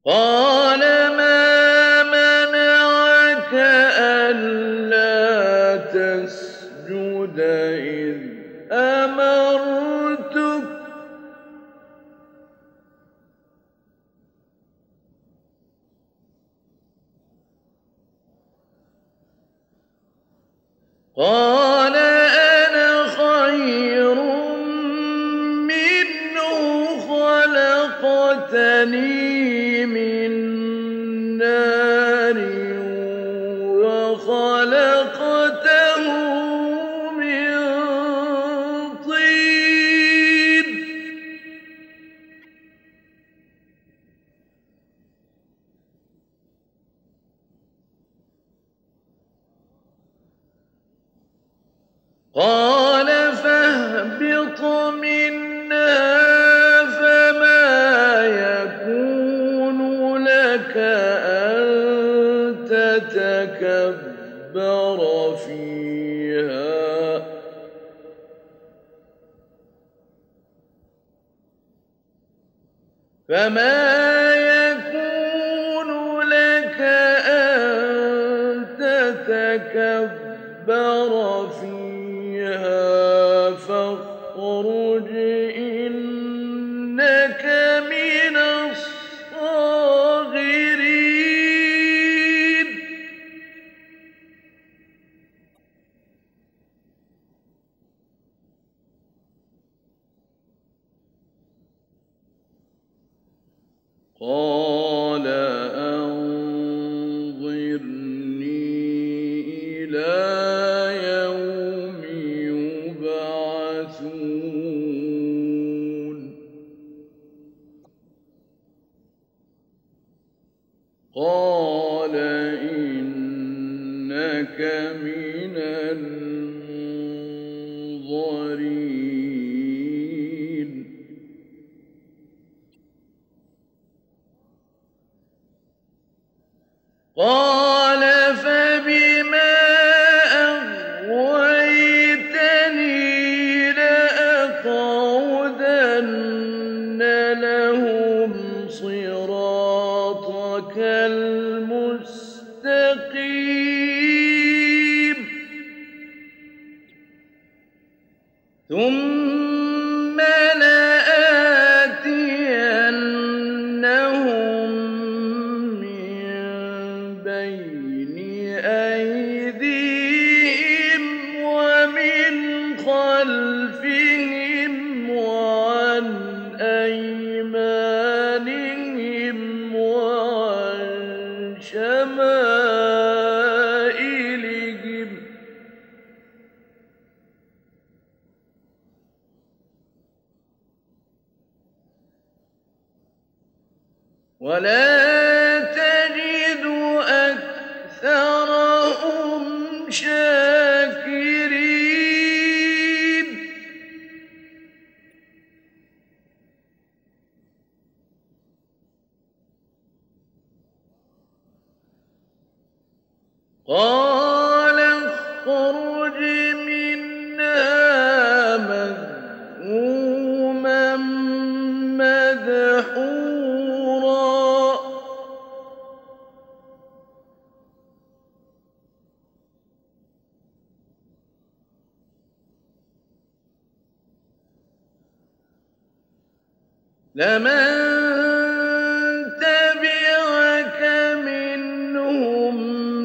قال ما منعك ألا تسجد إذ أمرتك قال أنا خير منه خلقتني من نار وخلقته من طين قال فاهبط منها فما يكون لك أن تتكبر فيها فاخرج إنك من الصاغرين قال أنظرني إلى يوم يبعثون قال إنك من المنظرين قال فبما أغويتني لأقعدن لهم صراطك المستقيم ثم لآتينهم من بين أيديهم ومن خلفهم وعن أيمانهم وعن شمائلهم ولا تجد أكثرهم شاكرين قال اخرج منها مذءوما مدحورا لمن تبعك منهم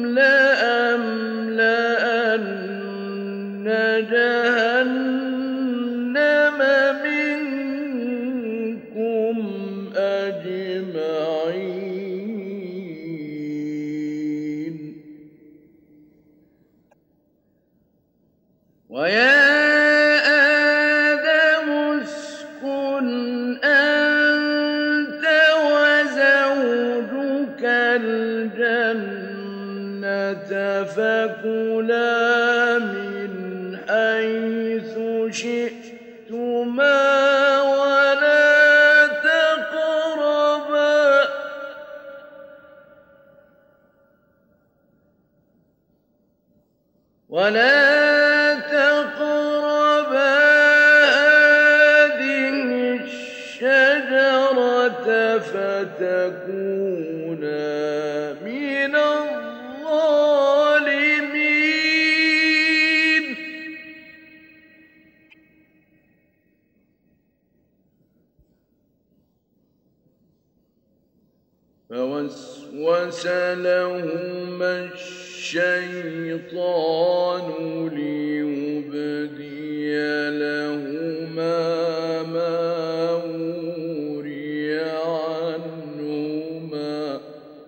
لأملأن جهنم منكم أجمعين ويا آدم اسكن أنت وزوجك الجنة فكلا من حيث شئتما ولا تقربا هذه الشجرة فتكونا فوسوس لهما الشيطان ليبدي لهما ما وري عنهما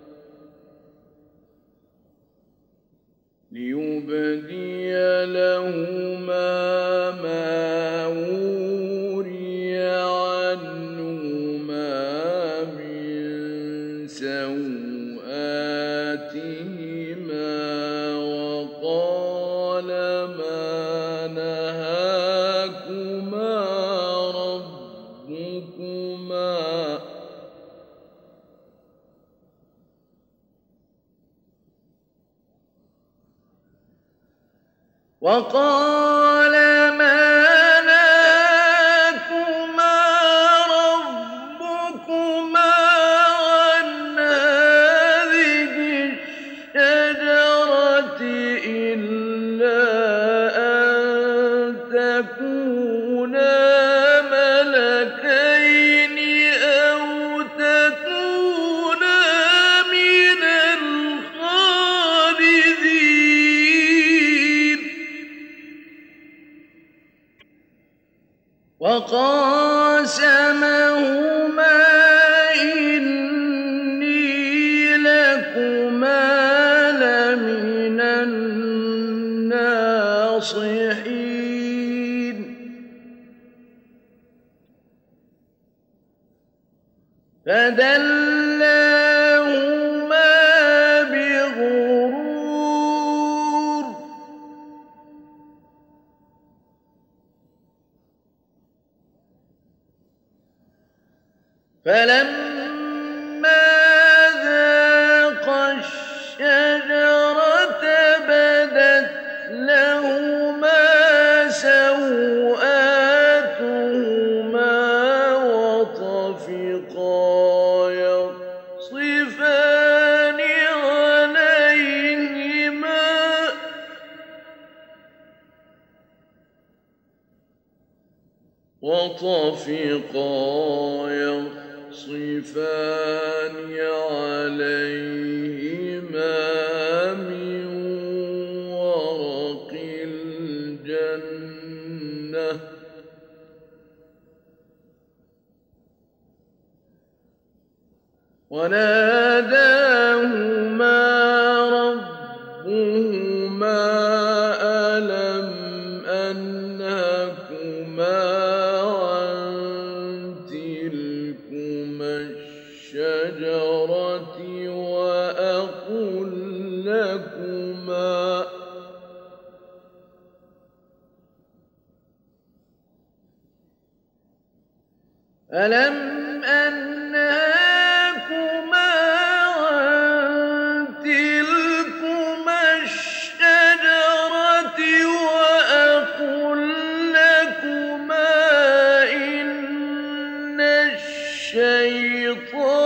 ما وري عنهما من سوآتهما وقال ما نهاكما ربكما وقال ما نهاكما ربكما عن هذه الشجرة إلا أن تكونا ملكين أو تكونا من الخالدين وقاسمهما إني لكما لمن الناصحين فدلاهما بغرور فلما ذاقا الشجرة بدت لهما سوآتهما وطفقا يخصفان عليهما من ورق الجنة وناداهما ربهما ألم أنهكما عن تلكما الشجرة وأقل لكما ألم أنهاكما عن تلكما الشجرة وأقل لكما إن الشيطان